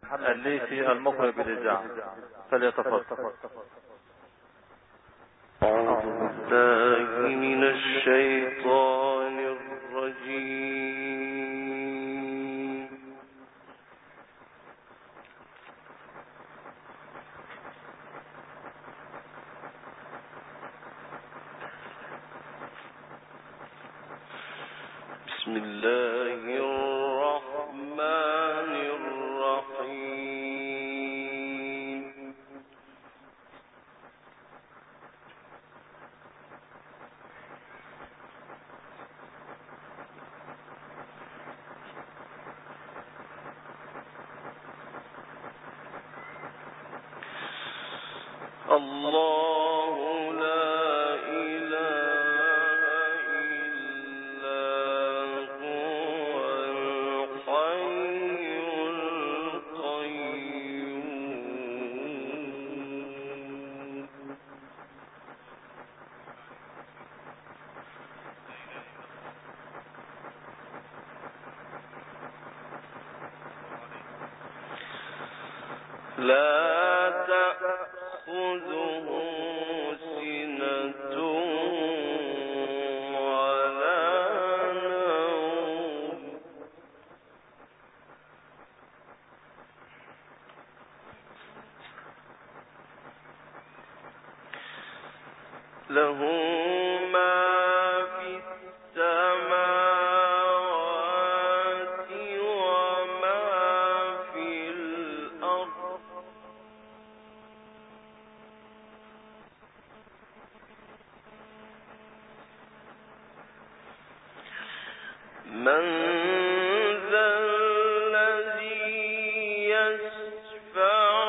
الليثي المقرئ بالإذاعة فليتفضل. أعوذ بالله من الشيطان الرجيم. بسم الله الرحمن الرحيم. الله لا إله إلا هو الحي القيوم. لا تأخذه سنة ولا نوم. له ما في السماوات وما في الأرض. من ذا الذي يشفع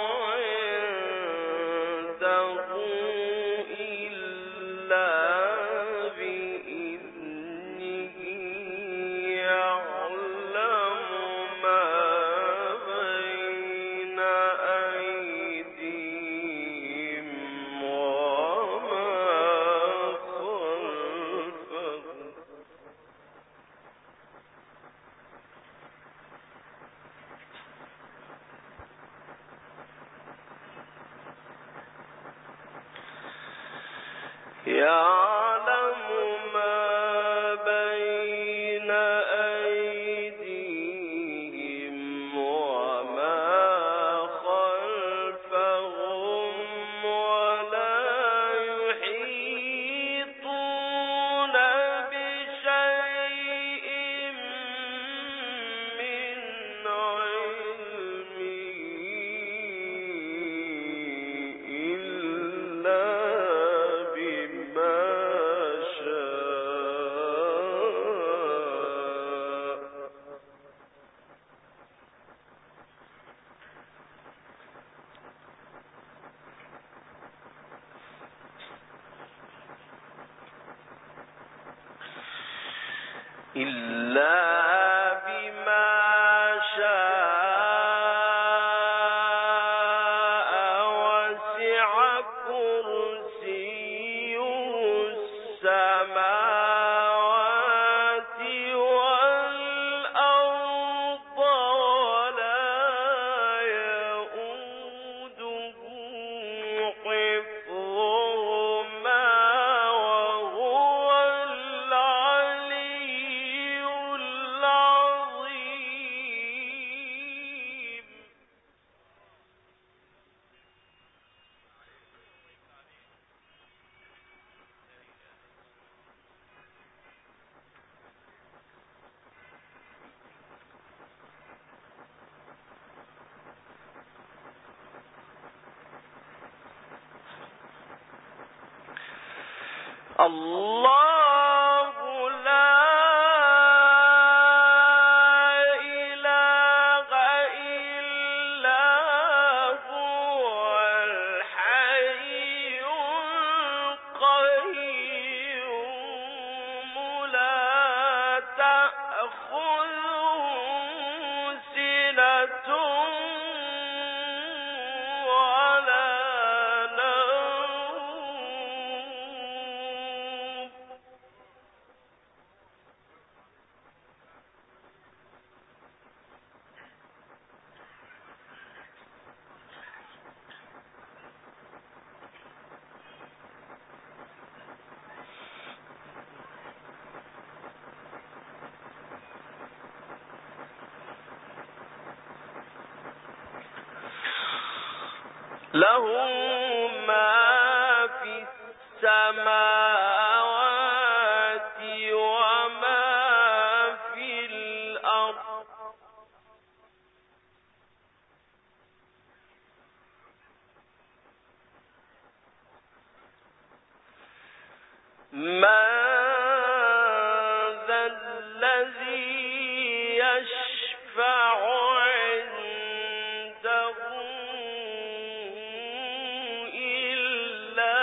عنده إلا بإذنه. يعلم ما بين أيديهم وما خلفهم. يعلم ما بين أيديهم وما خلفهم ولا يحيطون بشيء من علمه إلا بما شاء. إلا بما شاء وسع كرسيه السماوات والأرض ولا يؤوده حفظهما وهو العلي العظيم. الله لا إله إلا هو الحي القيوم. لا تأخذه سنة ولا نوم. له ما في السماوات وما في الأرض من ذا الذي يشفع عنده إلا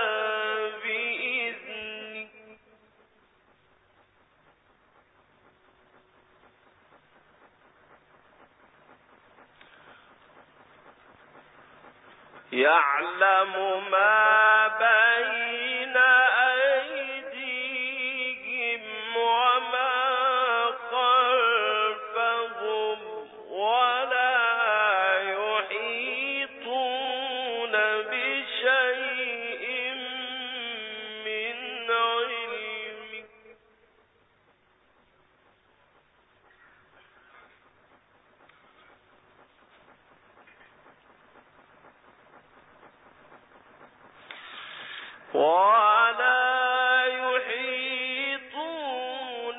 بإذنه يعلم ما بين أيديهم وما خلفهم ولا يحيطون بشيء من علمه ولا يحيطون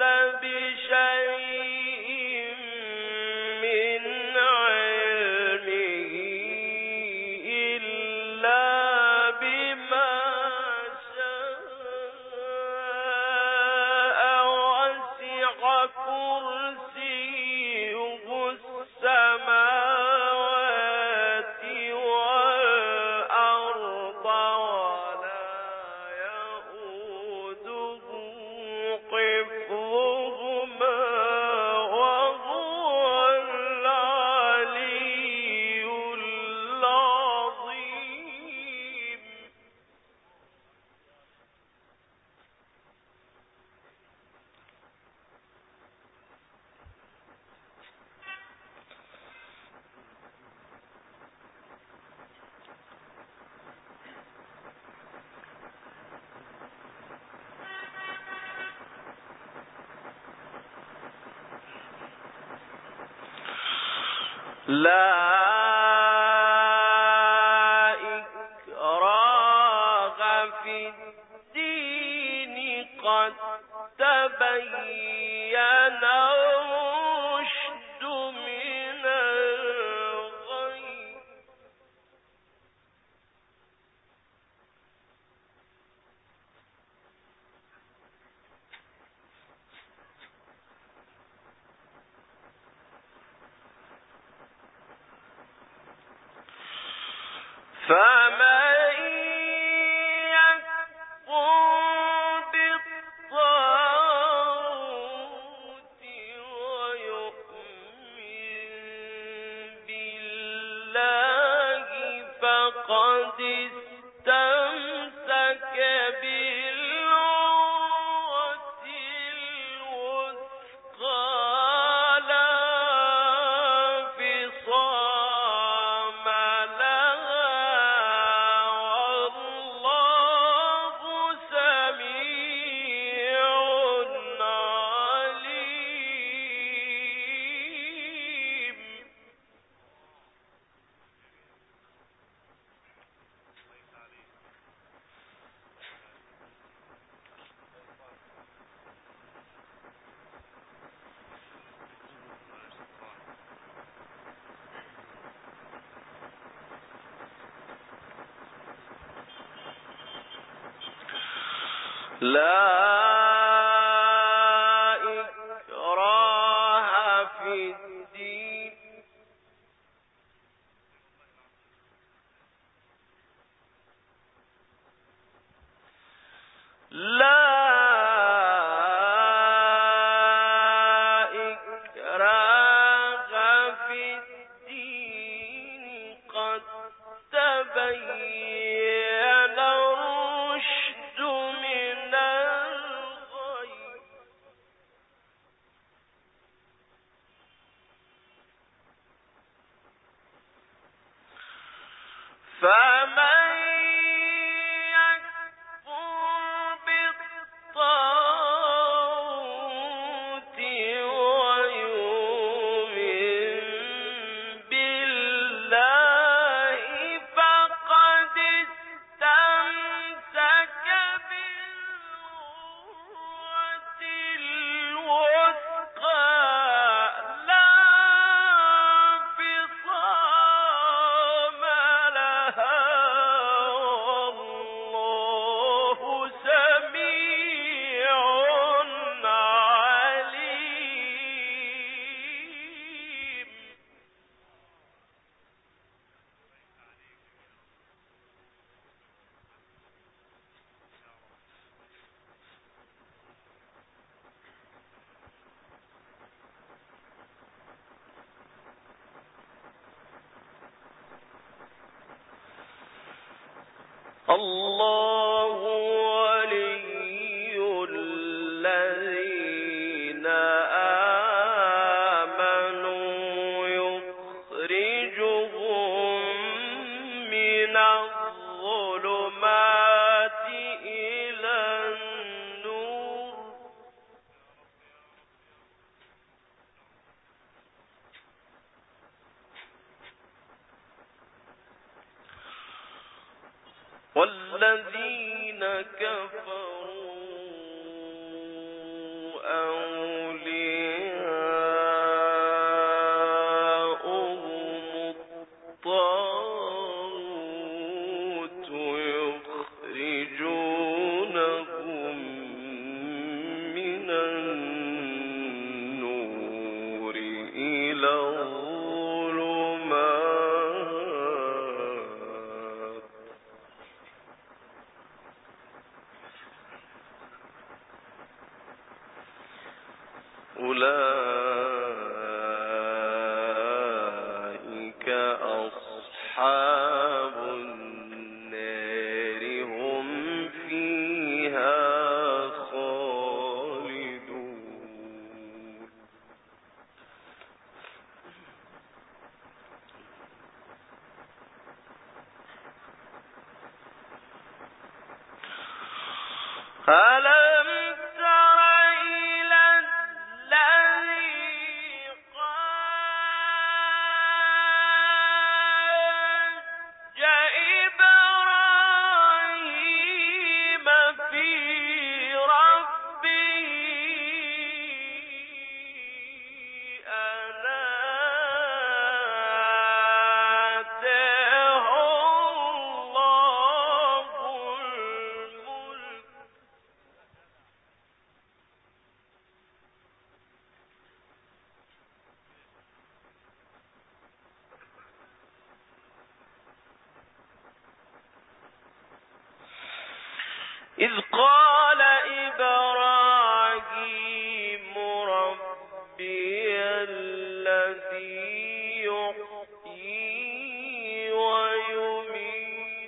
بشيء من علمه إلا بما شاء وسع كرسيه السماوات والأرض ولا يئوده حفظهما وهو العلي العظيم لا إكراه في الدين قد تبين الرشد من الغي فمن يكفر بالطاغوت ويؤمن بالله فقد استمسك بالعروة الوثقى لا انفصام لها والله سميع عليم لا إكراه في الدين لا إكراه في الدين قد تبين الرشد من الغي فمن يكفر بالطاغوت ويؤمن بالله الله ولي الذين آمنوا يخرجهم من الظلمات إلى النور والذين كفروا أولياؤهم الطاغوت يخرجونهم من النور إلى الظلمات أولئك أصحاب النار هم فيها خالدون ألم تر إلى الذي حاج إبراهيم في ربه أن آتاه الله الملك إذ قال إبراهيم ربي الذي يحيي ويميت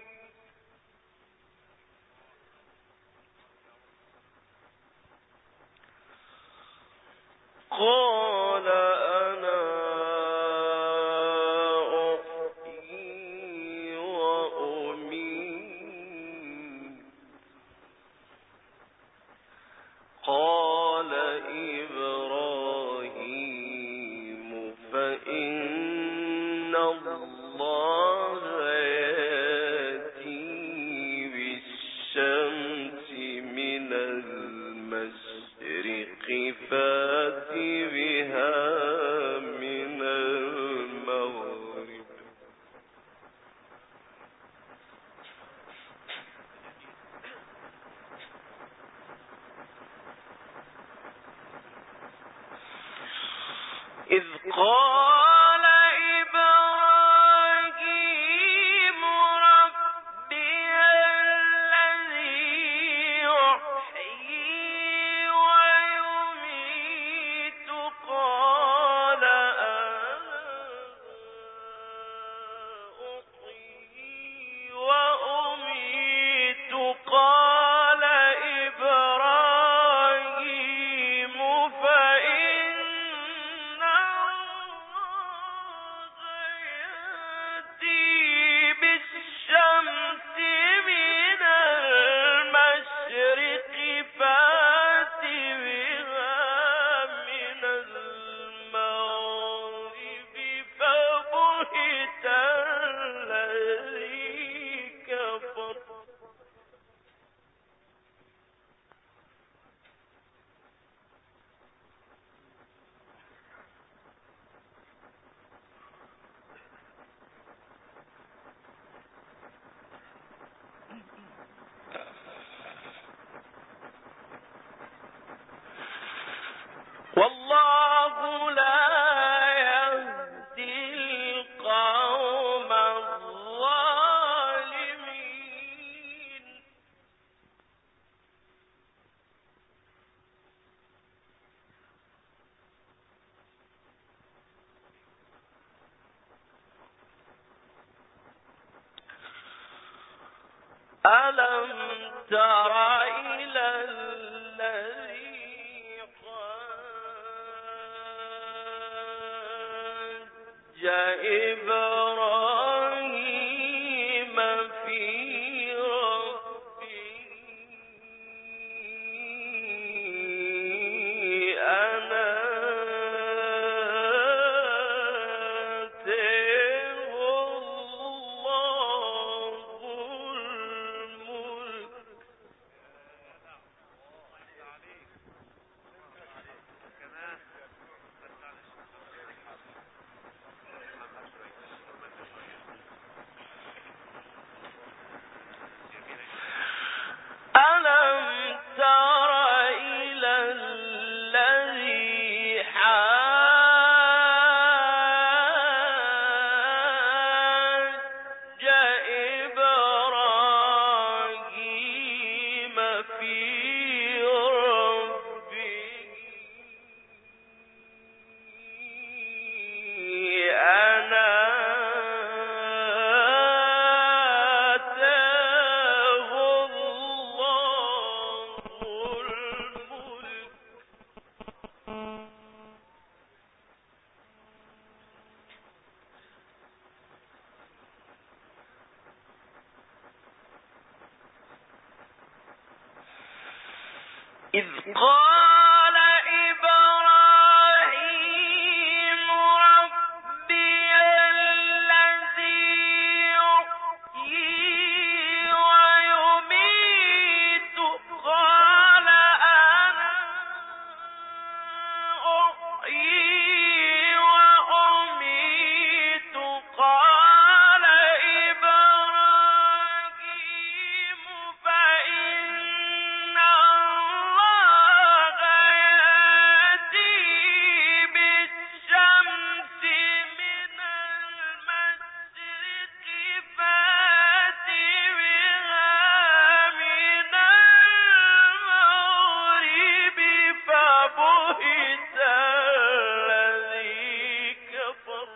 قال أنا أحيي وأميت قال إبراهيم فإن الله يأتي بالشمس من المشرق فأت بها من المغرب إذ قال إبراهيم ربي الذي يحيي ويميت قال أنا أحيي وأميت قال إبراهيم فإن الله ألم تر إلى الذي حاج إبراهيم في ربه أن آتاه الله الملك ألم تر إلى الذي حاج إبراهيم في ربه أن آتاه الله الملك إذ قال إبراهيم ربي الذي يحيي ويميت قال أنا أحيي وأميت قال إبراهيم فإن الله يأتي بالشمس من المشرق فأت بها من المغرب فبهت الذي كفر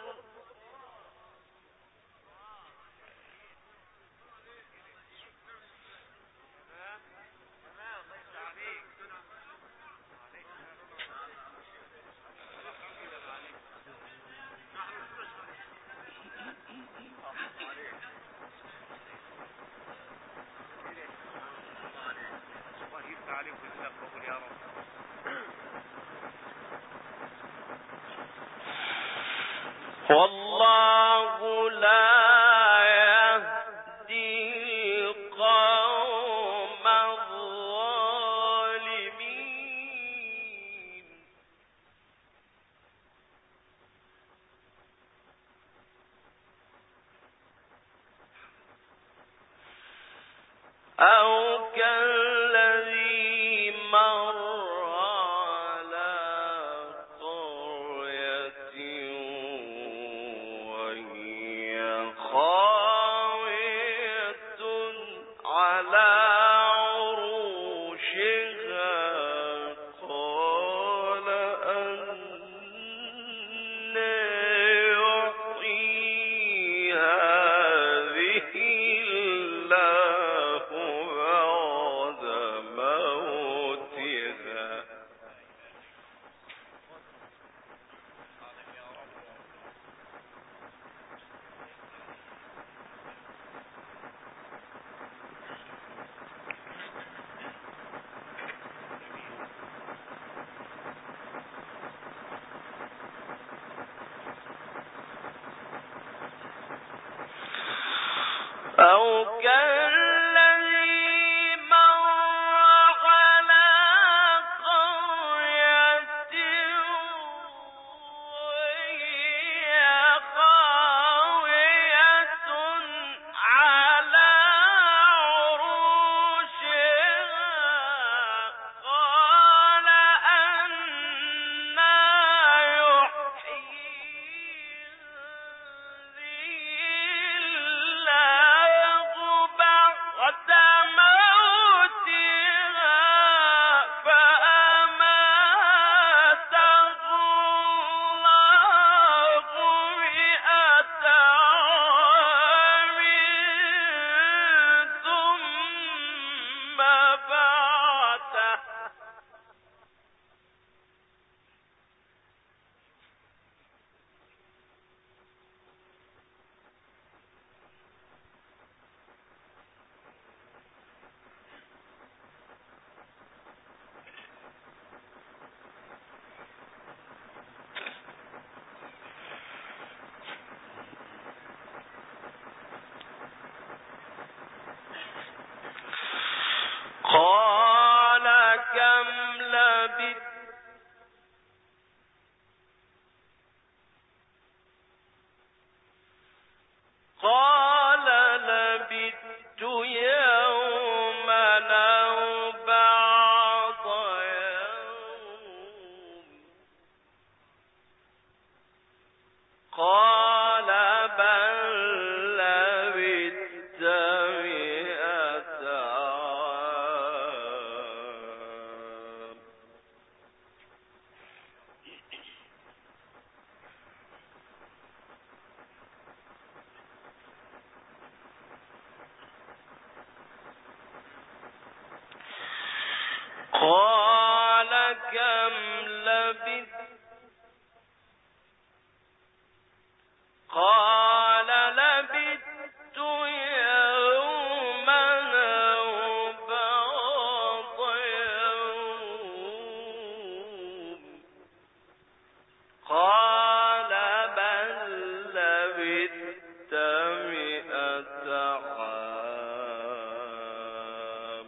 والله لا يهدي القوم الظالمين أو كالذي مر على قرية وهي خاوية على عروشها قال أنى يحيي هذه الله بعد موتها أو كالذي مر على قرية وهي خاوية على عروشها قال أنى يحيي هذه الله كم لبثت قال لبثت يوما أو بعض يوم قال بل لبثت 100 عام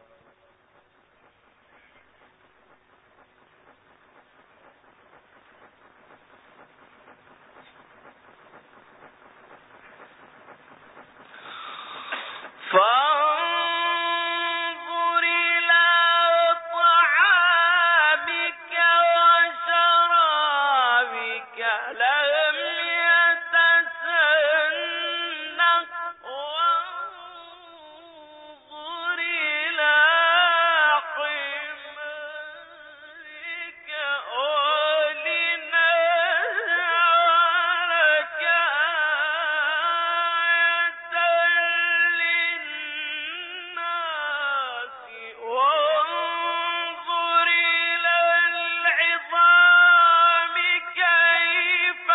فانظر إلى طعامك وشرابك لم يتسنه وانظر إلى حمارك ولنجعلك للناس وانظر إلى العظام كيف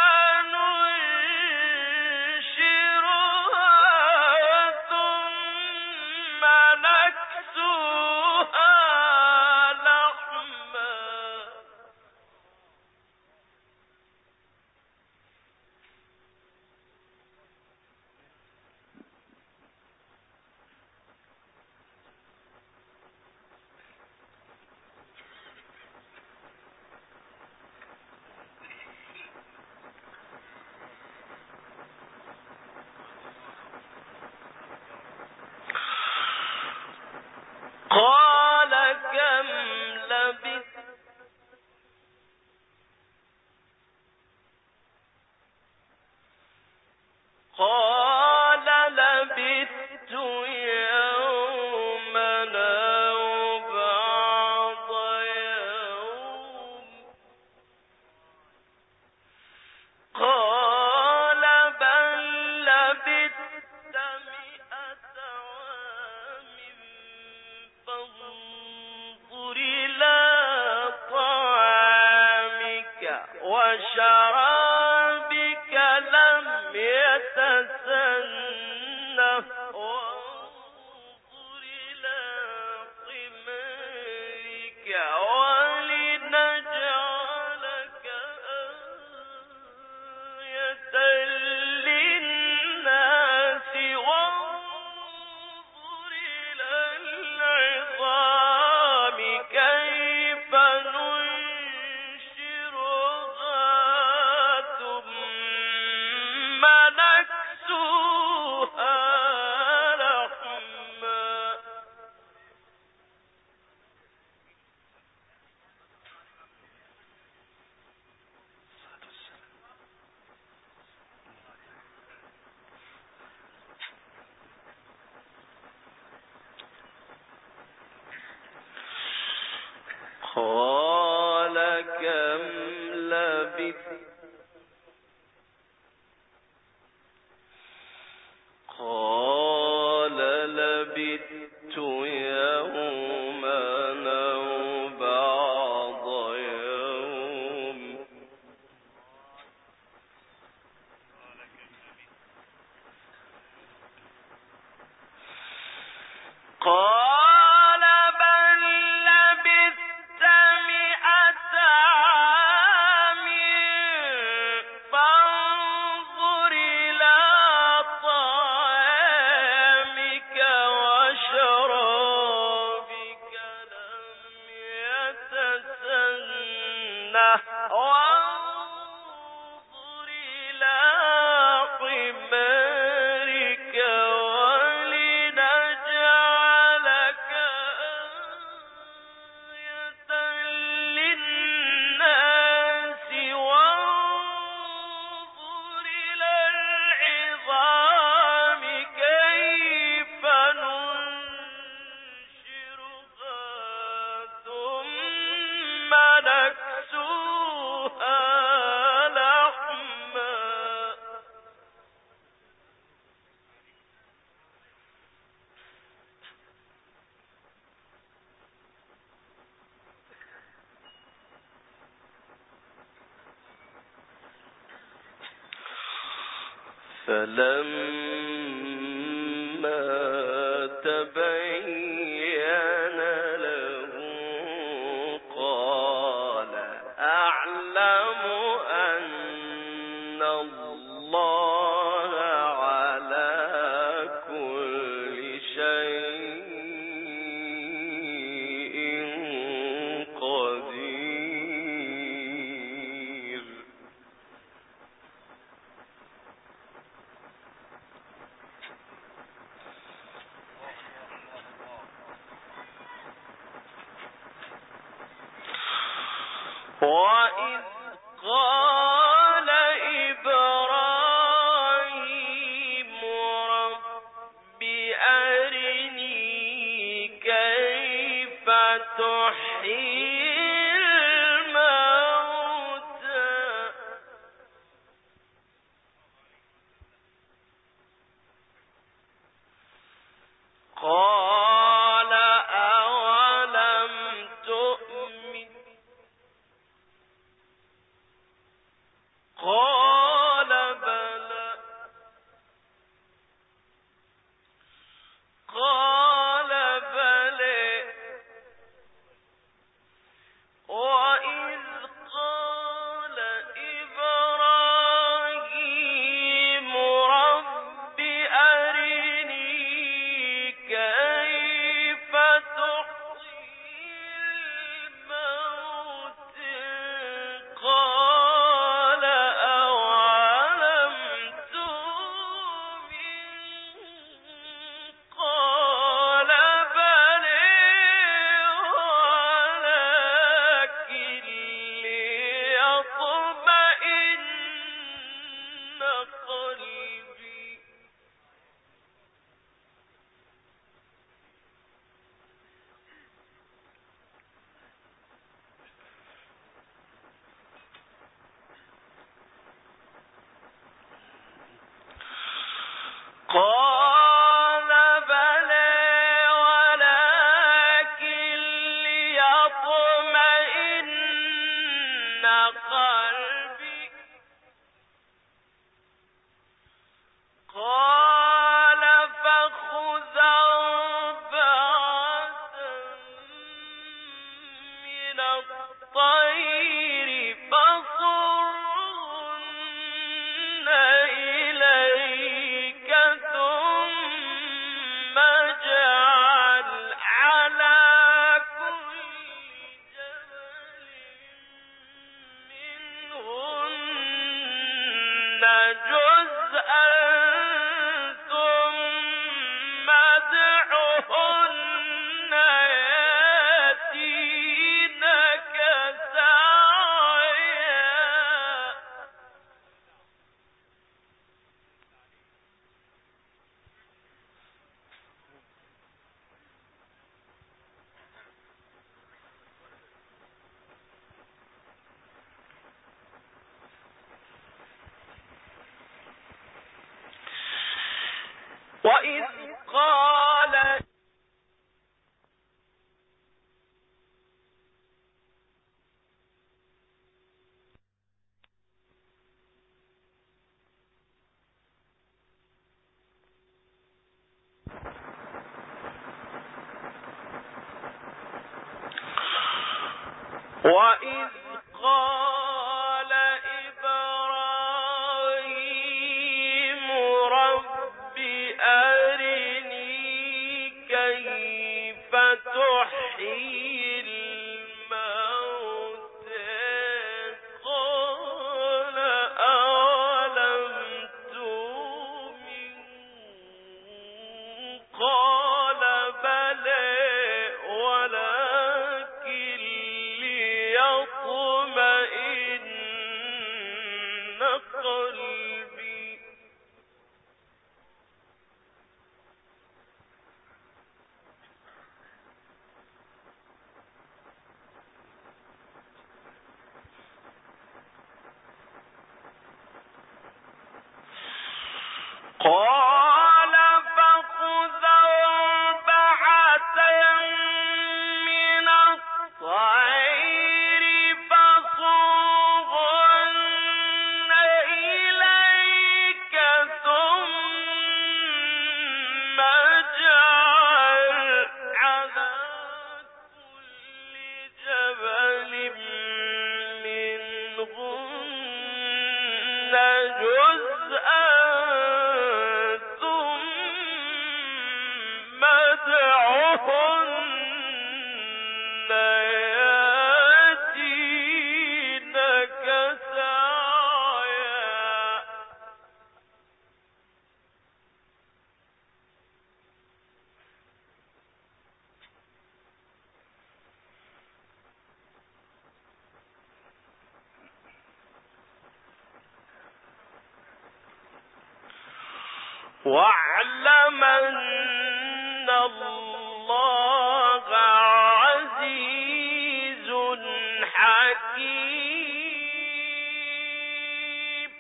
ننشرها ثم نكسوها لحما قال كم لبثت قال لبثت يوما أو بعض يوم قال بل لبثت 100 عام فانظر إلى طعامك وشرابك لم يتسنه وانظر إلى حمارك ولنجعلك آية للناس وانظر إلى العظام كيف ننشرها ثم نكسوها لحما قال كم لبثت قال لبثت يوما أو بعض يوم قال بل لبثت 100 عام فانظر إلى طعامك وشرابك لم يتسنه وانظر إلى حمارك ولنجعلك فلما تبين له قال أعلم أن الله على كل شيء قدير. وَإِذْ قَالَ إِبْرَاهِيمُ رَبِّ أَرِنِي كَيْفَ تُحْيِي الْمَوْتَىٰ قَالَ أَوَلَمْ تُؤْمِنْ قال بلى قال بلى وإذ قال إبراهيم رب أرني كيف تحيي الموتى قال أولم تؤمن قال بلى ولكن ليطمئن قلبي قال بلى ولكن ليطمئن قلبي قال فخذ أربعة من الطير فصرهن إليك ثم اجعل على كل جبل منهن جزءا ثم ادعهن يأتينك سعيا وإذ قال إبراهيم رب أرني كيف تحيي الموتى قال أولم تؤمن قال بلى ولكن ليطمئن قلبي قال فخذ أربعة من الطير فصرهن إليك ثم جزءا ثم ادعهن ياتينك سعيا واعلم أن الله عزيز حكيم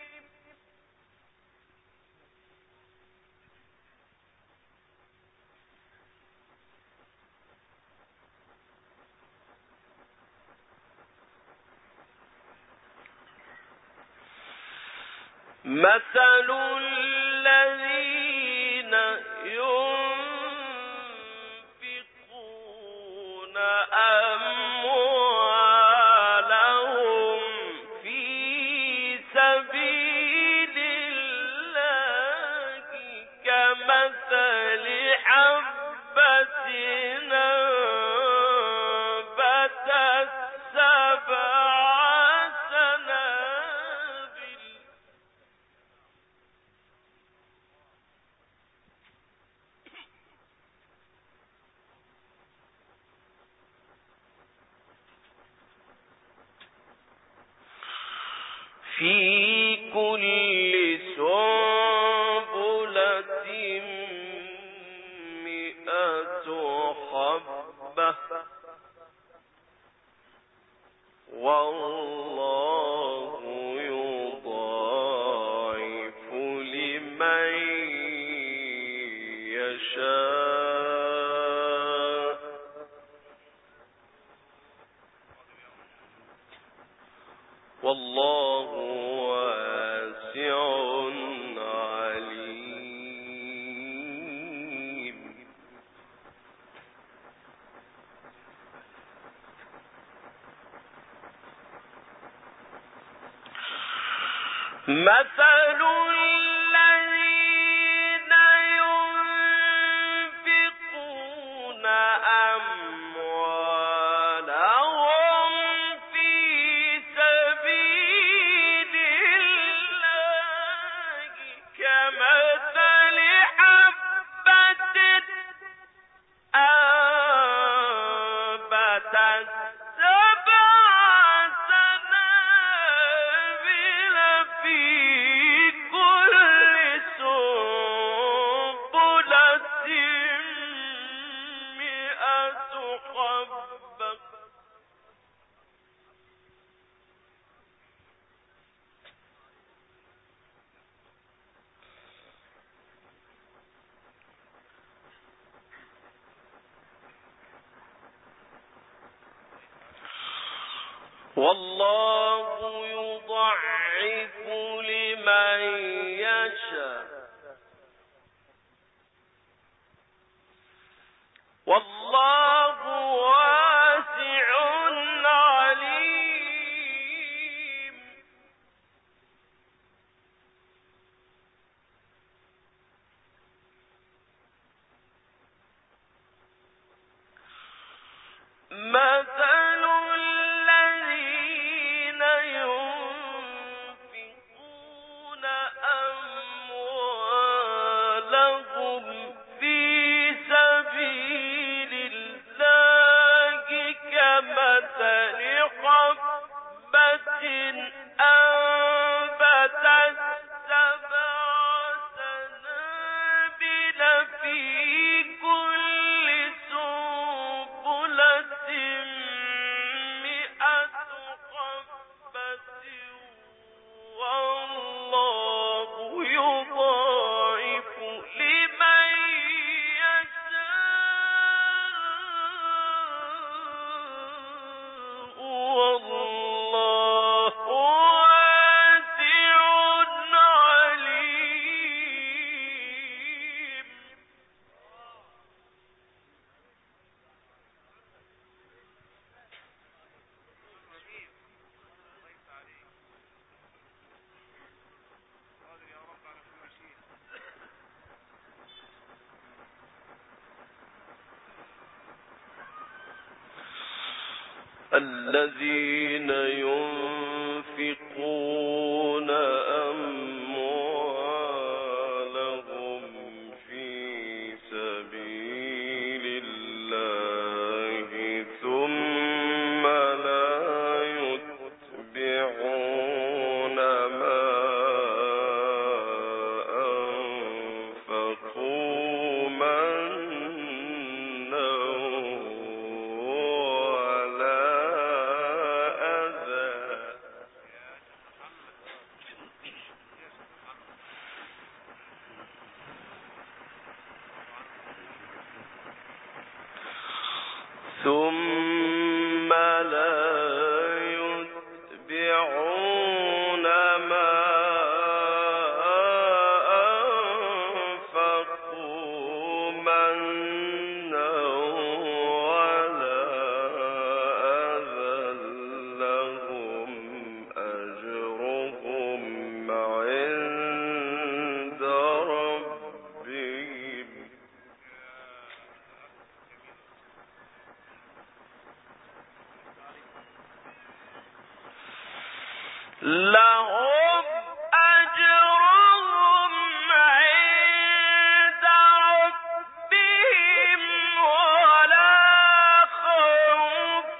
مثل الذين ينفقون أموالهم في سبيل الله كمثل حبة أنبتت سبع سنابل في كل سنبلة 100 حبة والله يضاعف لمن يشاء والله واسع عليم مثل الذين ينفقون أموالهم في سبيل الله كمثل حبة أنبتت سبع سنابل في كل سنبلة 100 حبة والله يضعف لمن يشاء والله واسع عليم مثل الذين ينفقون أموالهم في سبيل الذين ينفقون أموالهم في سبيل الله ثم لا يتبعون ما أنفقوا منا ولا أذى ثم لا يتبعون ما أنفقوا منا ولا أذى لهم أجرهم عند ربهم لهم أجرهم عند ربهم ولا خوف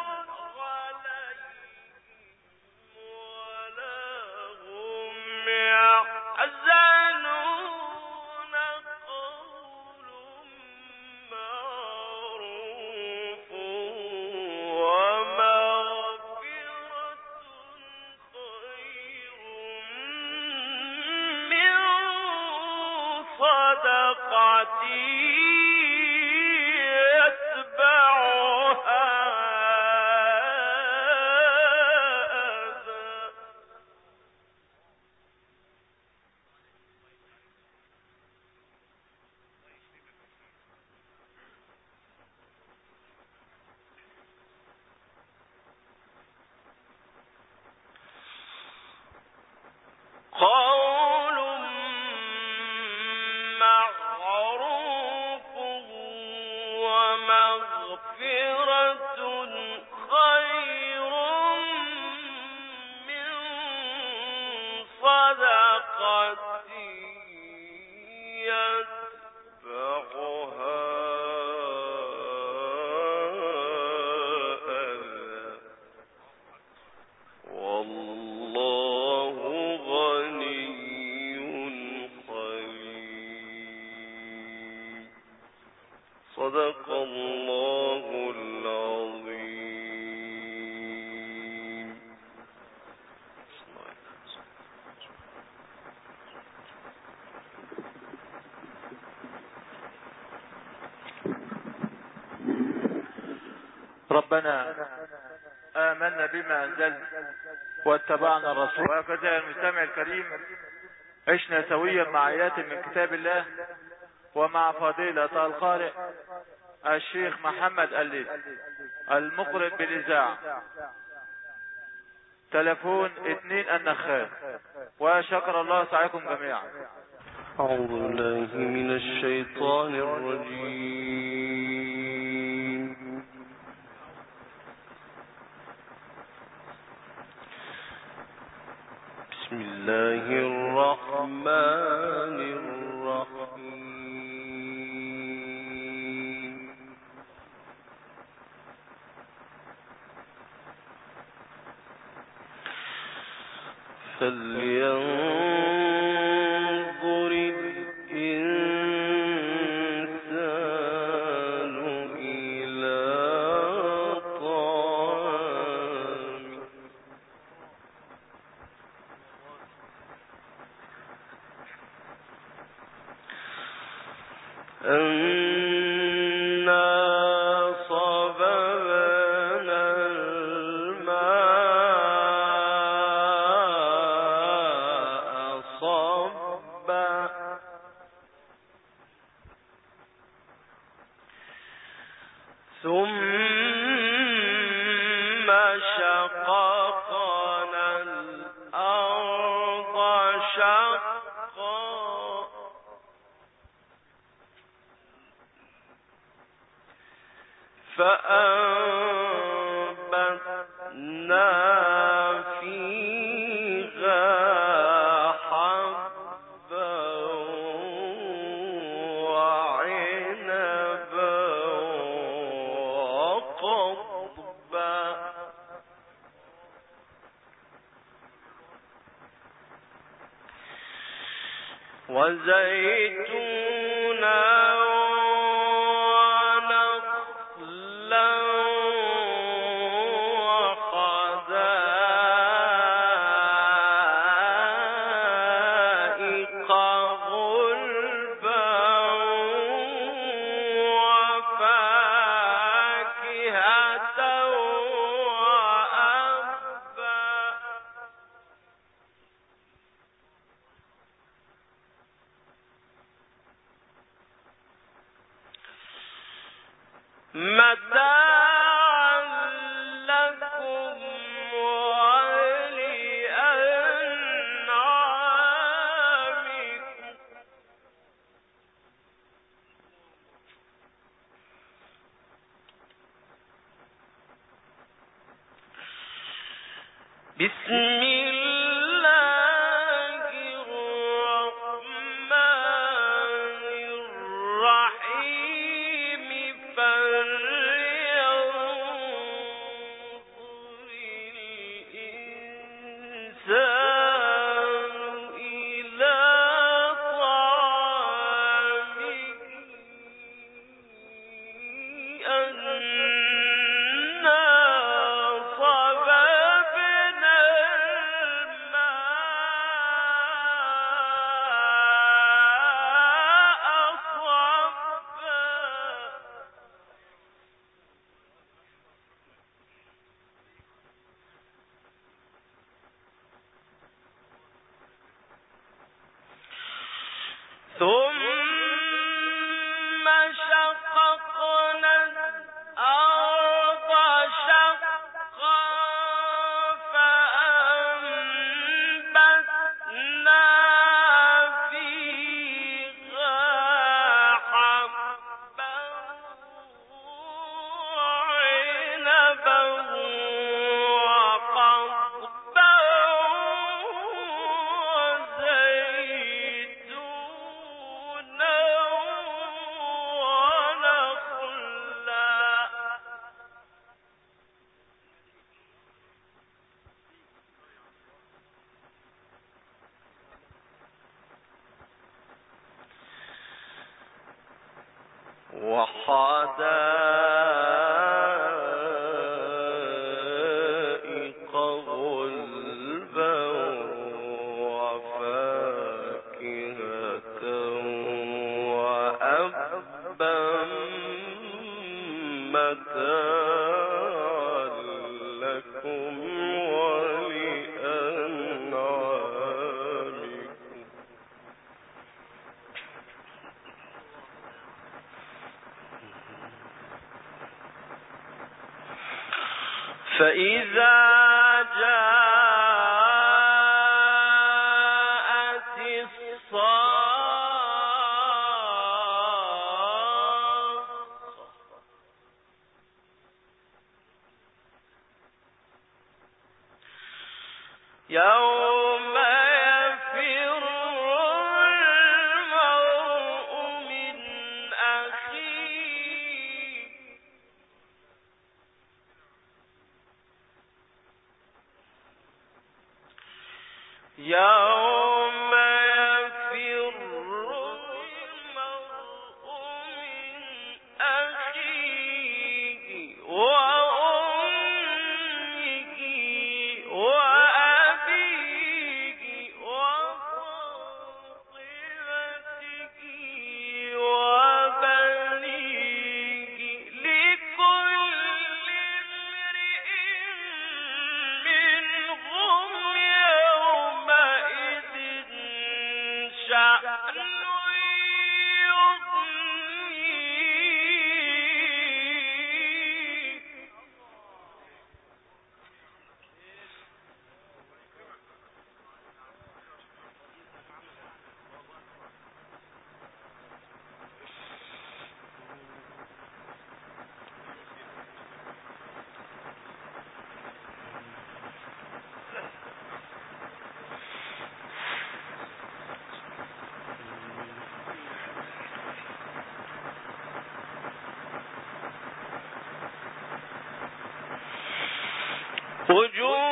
عليهم ولا هم يحزنون قول معروف ومغفرة خير من صدقة يتبعها أذى قول معروف ومغفرة خير من صدقة يتبعها أذى والله غني حليم صدق الله العظيم. ربنا آمنا بما أنزلت واتبعنا الرسول. وهكذا المستمع الكريم عشنا سويا مع آيات من كتاب الله ومع فضيلة القارئ الشيخ محمد الليث المقرئ بالإذاعة تلفون 2 النخال. وشكر الله سعيكم جميعا. أعوذ بالله من الشيطان الرجيم. بسم الله الرحمن الرحيم. فلينظر الإنسان إلى طعامه أنا صببنا الماء صبا ثم شققنا الأرض شقا فأنبتنا وحدائق غلبا وفاكهة وأبا متاعا لكم ولأنعامكم. فإذا جاءت الصاخة يوم يفر المرء من أخيه يوم يفر المرء من أخيه وأمه وأبيه وصاحبته وبنيه لكل امرئ منهم يومئذ شأن يغنيه.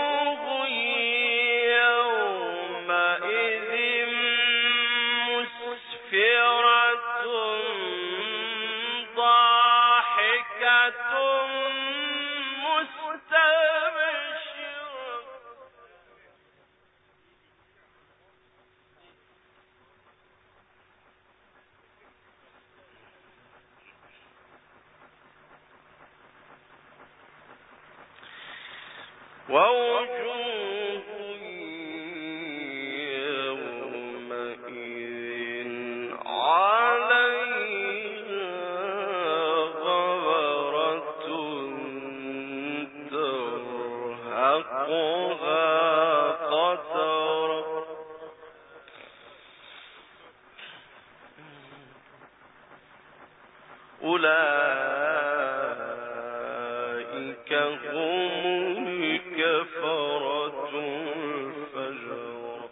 وجوه يومئذ مسفرة أولئك هم الكفرة الفجرة.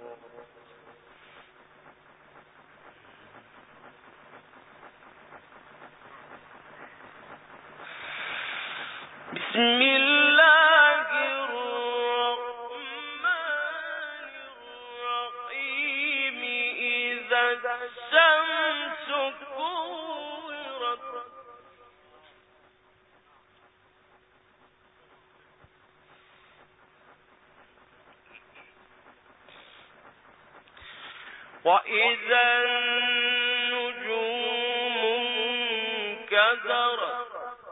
بسم الله الرحمن الرحيم. إذا الشمس كورت وإذا النجوم انكدرت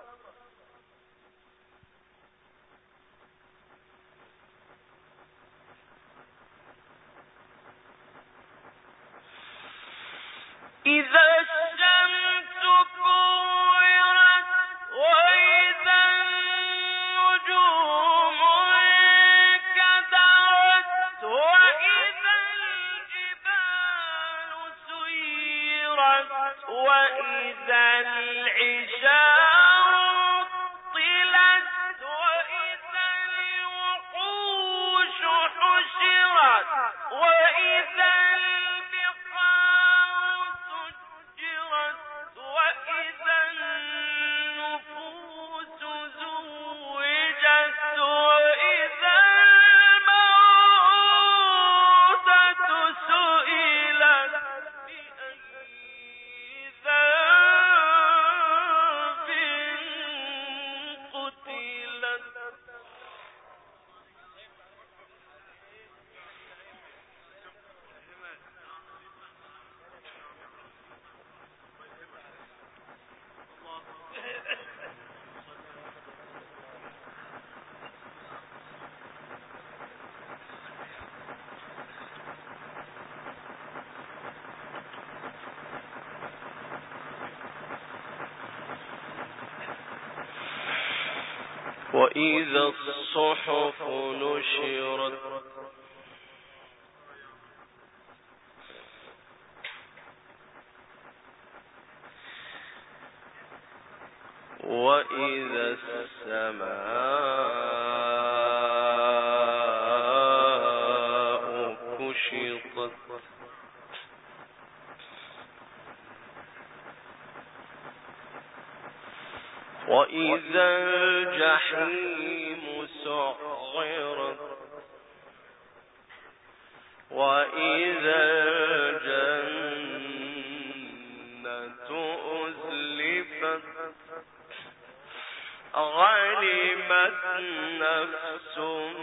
إذا الشمس كورت وإذا النجوم انكدرت وإذا الجبال سيرت وإذا العشار عطلت وإذا الوحوش حشرت وإذا وإذا النفوس زوجت وإذا الموءودة سئلت بأي ذنب قتلت. وإذا الصحف نشرت وإذا السماء كشطت وإذا الجحيم سعرت وإذا الجنة أزلفت علمت نفس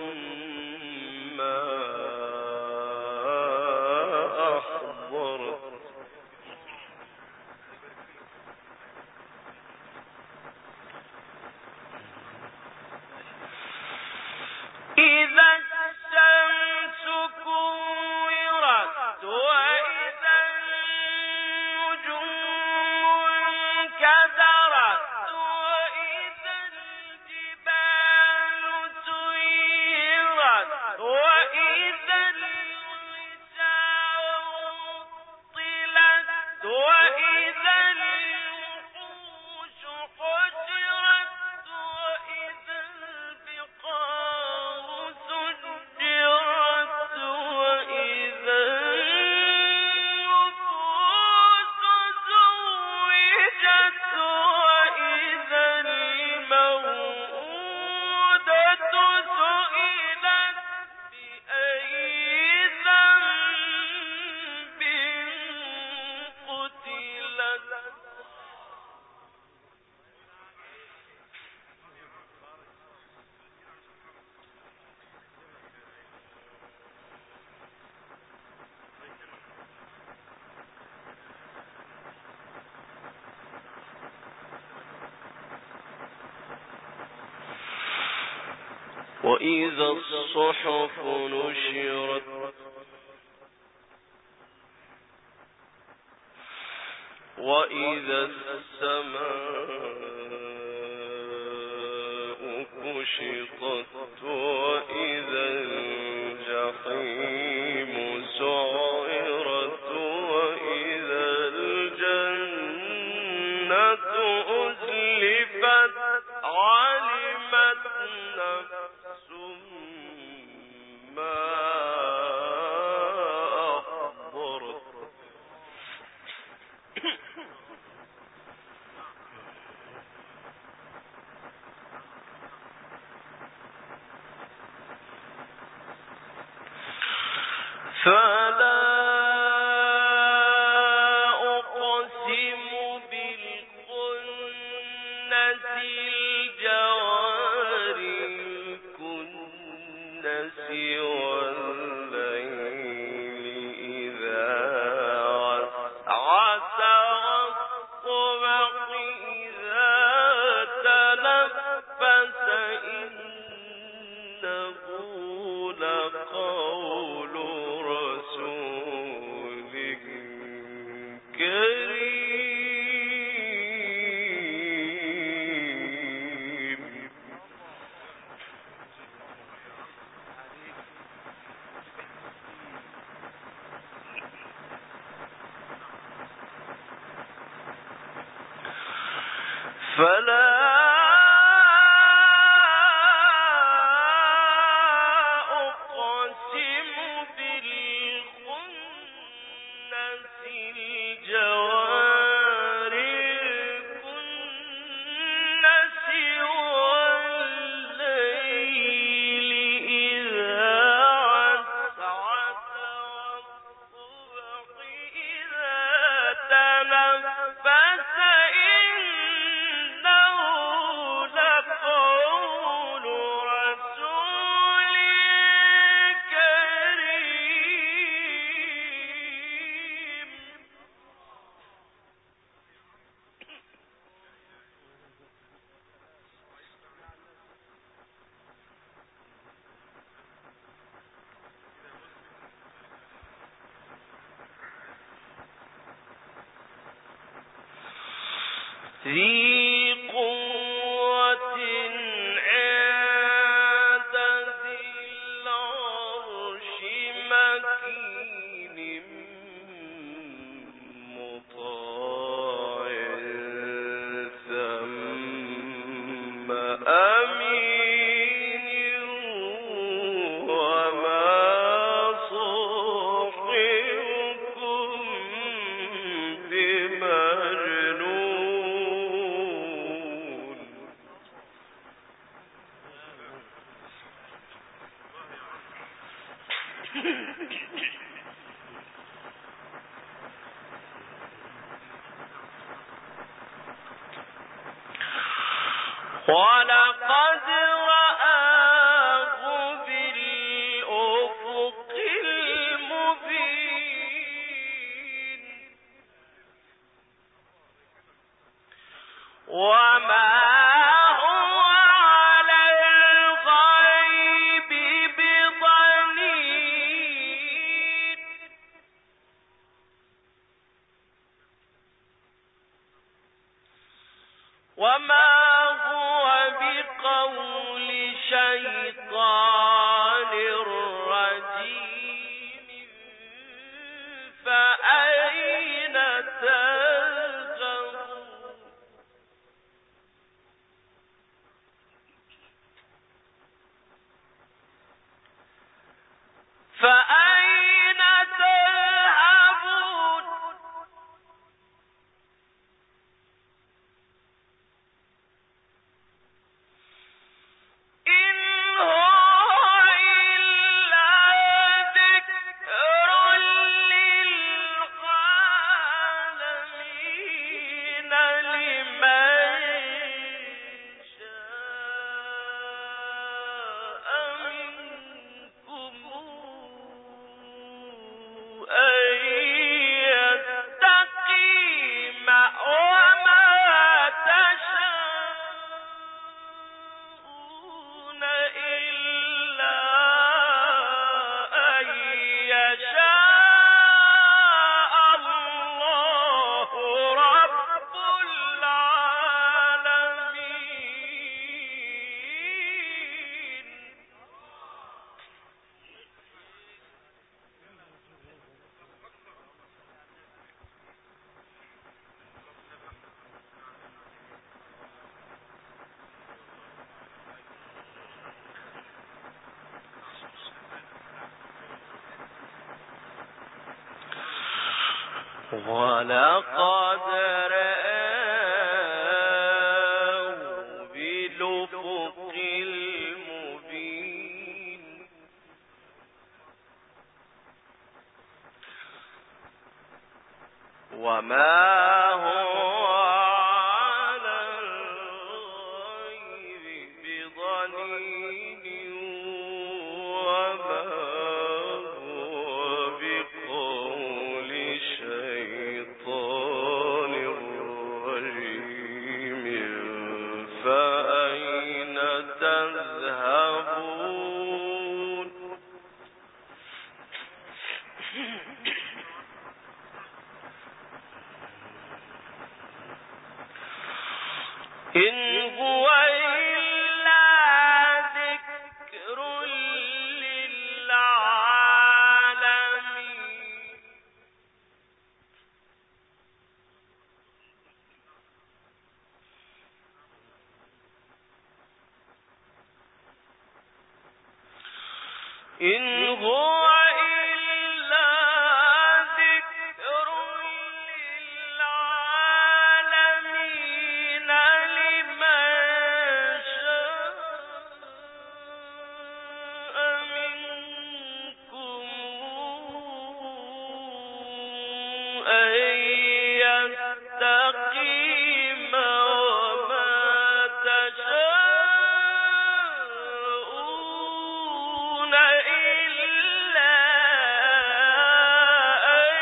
ما أحضرت. إذا الشمس كورت وإذا النجوم انكدرت وإذا الجبال سيرت وإذا الصحف نشرت وإذا السماء كشطت وإذا الجحيم سعرت وإذا الجنة أزلفت علمت نفس ما أحضرت فلا أقسم بالخنس الجوار الكنس والليل إذا عسعس والصبح إذا تنفس إنه لقول رسول كريم فلا أقسم بالخنس الجوار الكنس والليل إذا عسعس والصبح إذا تنفس إنه لقول رسول كريم ذي قوة عند ذي العرش مكين مطاع ثم أمين وما صاحبكم بمجنون ولقد رآه بالأفق المبين وما هو على الغيب بضنين وما هو بقول شيطان رجيم فأين تذهبون فأين تذهبون إن هو ولقد رآه بالأفق المبين وما هو على الغيب بضنين وما هو بقول شيطان رجيم فأين تذهبون إن هو إلا ذكر للعالمين إن هو إلا ذكر للعالمين لمن شاء منكم أن يستقيم وما تشاءون إلا أن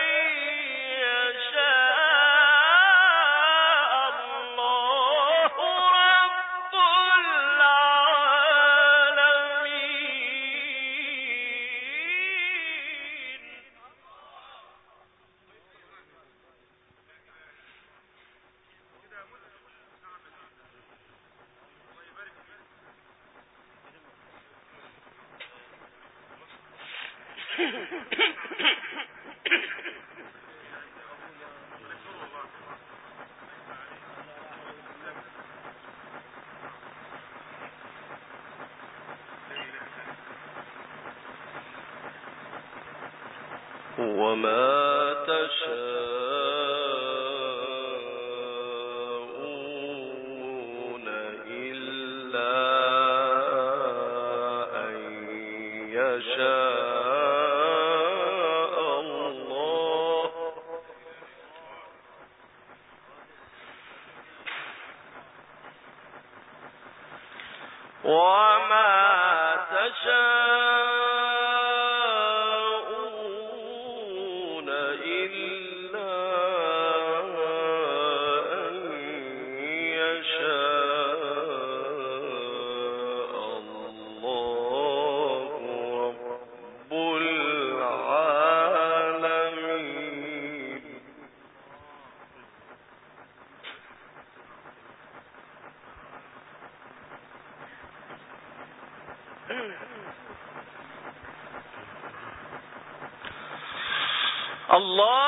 يشاء الله رب العالمين وما تشاءون إلا أن يشاء الله وما تشاءون إلا أن يشاء الله رب العالمين الله